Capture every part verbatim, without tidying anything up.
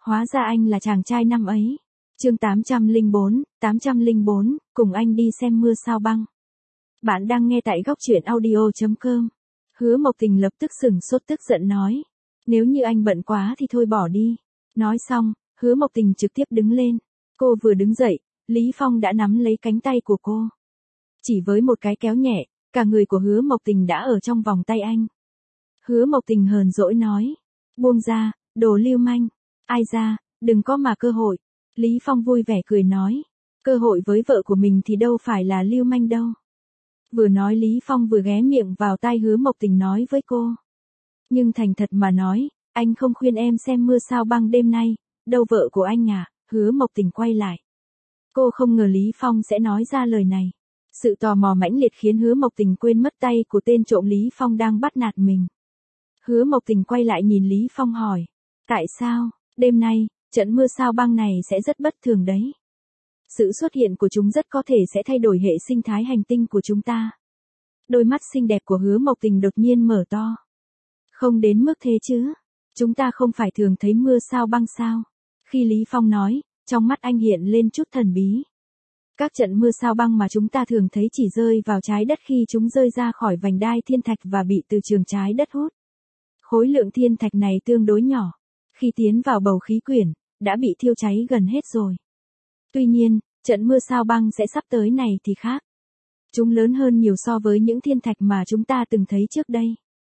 Hóa ra anh là chàng trai năm ấy. Chương tám trăm lẻ bốn, tám trăm lẻ bốn, cùng anh đi xem mưa sao băng. Bạn đang nghe tại góc truyện audio chấm com. Hứa Mộc Tình lập tức sửng sốt tức giận nói. Nếu như anh bận quá thì thôi bỏ đi. Nói xong, Hứa Mộc Tình trực tiếp đứng lên. Cô vừa đứng dậy, Lý Phong đã nắm lấy cánh tay của cô. Chỉ với một cái kéo nhẹ, cả người của Hứa Mộc Tình đã ở trong vòng tay anh. Hứa Mộc Tình hờn dỗi nói. Buông ra, đồ lưu manh. Ai ra, đừng có mà cơ hội. Lý Phong vui vẻ cười nói. Cơ hội với vợ của mình thì đâu phải là lưu manh đâu. Vừa nói Lý Phong vừa ghé miệng vào tai Hứa Mộc Tình nói với cô. Nhưng thành thật mà nói, anh không khuyên em xem mưa sao băng đêm nay, đâu vợ của anh à, Hứa Mộc Tình quay lại. Cô không ngờ Lý Phong sẽ nói ra lời này. Sự tò mò mãnh liệt khiến Hứa Mộc Tình quên mất tay của tên trộm Lý Phong đang bắt nạt mình. Hứa Mộc Tình quay lại nhìn Lý Phong hỏi. Tại sao, đêm nay, trận mưa sao băng này sẽ rất bất thường đấy. Sự xuất hiện của chúng rất có thể sẽ thay đổi hệ sinh thái hành tinh của chúng ta. Đôi mắt xinh đẹp của Hứa Mộc Tình đột nhiên mở to. Không đến mức thế chứ. Chúng ta không phải thường thấy mưa sao băng sao. Khi Lý Phong nói, trong mắt anh hiện lên chút thần bí. Các trận mưa sao băng mà chúng ta thường thấy chỉ rơi vào trái đất khi chúng rơi ra khỏi vành đai thiên thạch và bị từ trường trái đất hút. Khối lượng thiên thạch này tương đối nhỏ. Khi tiến vào bầu khí quyển, đã bị thiêu cháy gần hết rồi. Tuy nhiên, trận mưa sao băng sẽ sắp tới này thì khác. Chúng lớn hơn nhiều so với những thiên thạch mà chúng ta từng thấy trước đây.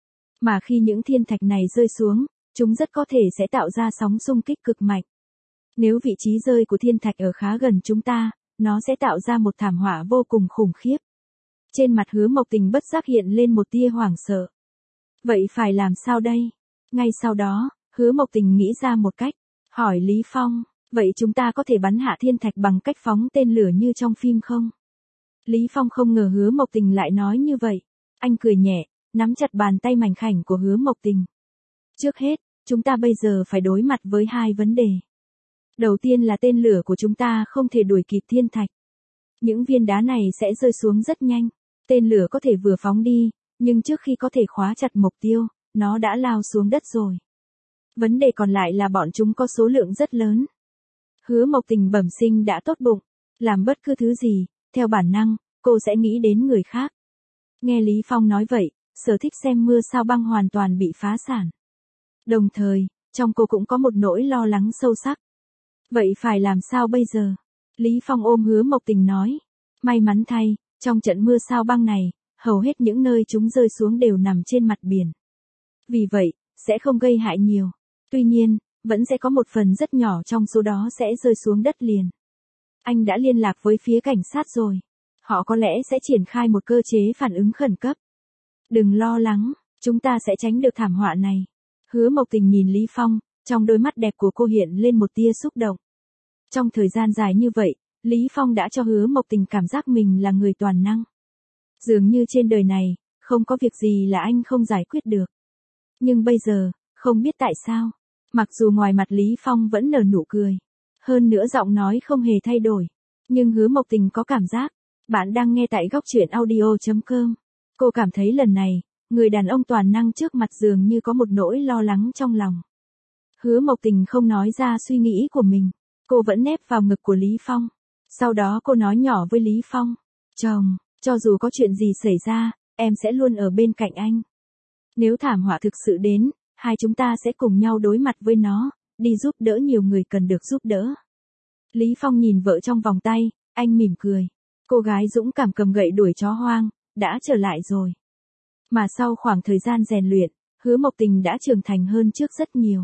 Mà khi những thiên thạch này rơi xuống, chúng rất có thể sẽ tạo ra sóng xung kích cực mạnh. Nếu vị trí rơi của thiên thạch ở khá gần chúng ta, nó sẽ tạo ra một thảm họa vô cùng khủng khiếp. Trên mặt Hứa Mộc Tình bất giác hiện lên một tia hoảng sợ. Vậy phải làm sao đây? Ngay sau đó, Hứa Mộc Tình nghĩ ra một cách, hỏi Lý Phong, vậy chúng ta có thể bắn hạ thiên thạch bằng cách phóng tên lửa như trong phim không? Lý Phong không ngờ Hứa Mộc Tình lại nói như vậy. Anh cười nhẹ, nắm chặt bàn tay mảnh khảnh của Hứa Mộc Tình. Trước hết, chúng ta bây giờ phải đối mặt với hai vấn đề. Đầu tiên là tên lửa của chúng ta không thể đuổi kịp thiên thạch. Những viên đá này sẽ rơi xuống rất nhanh. Tên lửa có thể vừa phóng đi, nhưng trước khi có thể khóa chặt mục tiêu, nó đã lao xuống đất rồi. Vấn đề còn lại là bọn chúng có số lượng rất lớn. Hứa Mộc Tình bẩm sinh đã tốt bụng, làm bất cứ thứ gì, theo bản năng, cô sẽ nghĩ đến người khác. Nghe Lý Phong nói vậy, sở thích xem mưa sao băng hoàn toàn bị phá sản. Đồng thời, trong cô cũng có một nỗi lo lắng sâu sắc. Vậy phải làm sao bây giờ? Lý Phong ôm Hứa Mộc Tình nói. May mắn thay, trong trận mưa sao băng này, hầu hết những nơi chúng rơi xuống đều nằm trên mặt biển. Vì vậy, sẽ không gây hại nhiều. Tuy nhiên, vẫn sẽ có một phần rất nhỏ trong số đó sẽ rơi xuống đất liền. Anh đã liên lạc với phía cảnh sát rồi. Họ có lẽ sẽ triển khai một cơ chế phản ứng khẩn cấp. Đừng lo lắng, chúng ta sẽ tránh được thảm họa này. Hứa Mộc Tình nhìn Lý Phong, trong đôi mắt đẹp của cô hiện lên một tia xúc động. Trong thời gian dài như vậy, Lý Phong đã cho Hứa Mộc Tình cảm giác mình là người toàn năng. Dường như trên đời này, không có việc gì là anh không giải quyết được. Nhưng bây giờ, không biết tại sao, mặc dù ngoài mặt Lý Phong vẫn nở nụ cười, hơn nữa giọng nói không hề thay đổi, nhưng Hứa Mộc Tình có cảm giác. Bạn đang nghe tại góc truyện audio chấm com. Cô cảm thấy lần này, người đàn ông toàn năng trước mặt dường như có một nỗi lo lắng trong lòng. Hứa Mộc Tình không nói ra suy nghĩ của mình. Cô vẫn nép vào ngực của Lý Phong. Sau đó cô nói nhỏ với Lý Phong. Chồng, cho dù có chuyện gì xảy ra, em sẽ luôn ở bên cạnh anh. Nếu thảm họa thực sự đến, hai chúng ta sẽ cùng nhau đối mặt với nó, đi giúp đỡ nhiều người cần được giúp đỡ. Lý Phong nhìn vợ trong vòng tay, anh mỉm cười. Cô gái dũng cảm cầm gậy đuổi chó hoang, đã trở lại rồi. Mà sau khoảng thời gian rèn luyện, Hứa Mộc Tình đã trưởng thành hơn trước rất nhiều.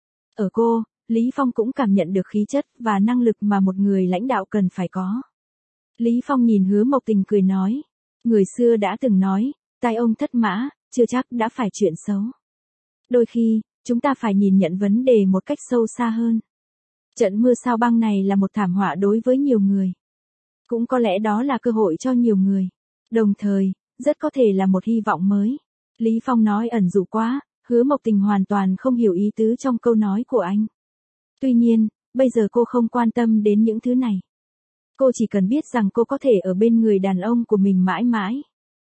Ở cô, Lý Phong cũng cảm nhận được khí chất và năng lực mà một người lãnh đạo cần phải có. Lý Phong nhìn Hứa Mộc Tình cười nói. Người xưa đã từng nói, tai ông thất mã, chưa chắc đã phải chuyện xấu. Đôi khi, chúng ta phải nhìn nhận vấn đề một cách sâu xa hơn. Trận mưa sao băng này là một thảm họa đối với nhiều người. Cũng có lẽ đó là cơ hội cho nhiều người. Đồng thời, rất có thể là một hy vọng mới. Lý Phong nói ẩn dụ quá, Hứa Mộc Tình hoàn toàn không hiểu ý tứ trong câu nói của anh. Tuy nhiên, bây giờ cô không quan tâm đến những thứ này. Cô chỉ cần biết rằng cô có thể ở bên người đàn ông của mình mãi mãi.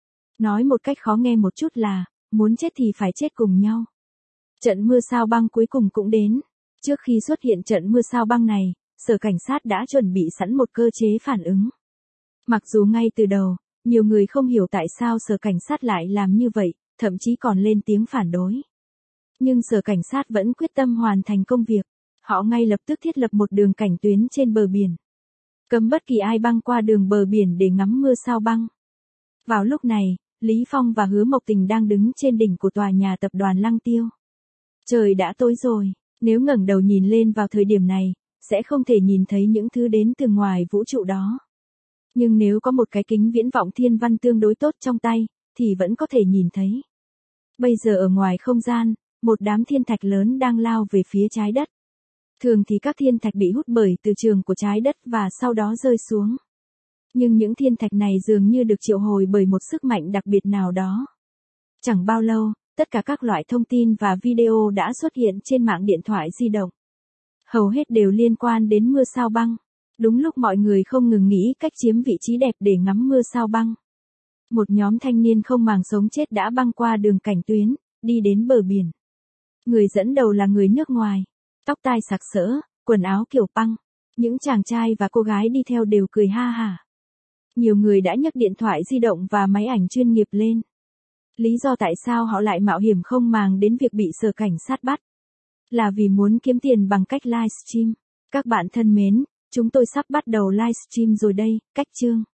Nói một cách khó nghe một chút là, muốn chết thì phải chết cùng nhau. Trận mưa sao băng cuối cùng cũng đến. Trước khi xuất hiện trận mưa sao băng này, sở cảnh sát đã chuẩn bị sẵn một cơ chế phản ứng. Mặc dù ngay từ đầu, nhiều người không hiểu tại sao sở cảnh sát lại làm như vậy, thậm chí còn lên tiếng phản đối. Nhưng sở cảnh sát vẫn quyết tâm hoàn thành công việc. Họ ngay lập tức thiết lập một đường cảnh tuyến trên bờ biển, cấm bất kỳ ai băng qua đường bờ biển để ngắm mưa sao băng. Vào lúc này, Lý Phong và Hứa Mộc Tình đang đứng trên đỉnh của tòa nhà tập đoàn Lăng Tiêu. Trời đã tối rồi, nếu ngẩng đầu nhìn lên vào thời điểm này, sẽ không thể nhìn thấy những thứ đến từ ngoài vũ trụ đó. Nhưng nếu có một cái kính viễn vọng thiên văn tương đối tốt trong tay, thì vẫn có thể nhìn thấy. Bây giờ ở ngoài không gian, một đám thiên thạch lớn đang lao về phía trái đất. Thường thì các thiên thạch bị hút bởi từ trường của trái đất và sau đó rơi xuống. Nhưng những thiên thạch này dường như được triệu hồi bởi một sức mạnh đặc biệt nào đó. Chẳng bao lâu, tất cả các loại thông tin và video đã xuất hiện trên mạng điện thoại di động. Hầu hết đều liên quan đến mưa sao băng. Đúng lúc mọi người không ngừng nghĩ cách chiếm vị trí đẹp để ngắm mưa sao băng. Một nhóm thanh niên không màng sống chết đã băng qua đường cảnh tuyến, đi đến bờ biển. Người dẫn đầu là người nước ngoài. Tóc tai sặc sỡ, quần áo kiểu punk. Những chàng trai và cô gái đi theo đều cười ha hả. Nhiều người đã nhấc điện thoại di động và máy ảnh chuyên nghiệp lên. Lý do tại sao họ lại mạo hiểm không màng đến việc bị sở cảnh sát bắt là vì muốn kiếm tiền bằng cách livestream. Các bạn thân mến, chúng tôi sắp bắt đầu livestream rồi đây, cách chương.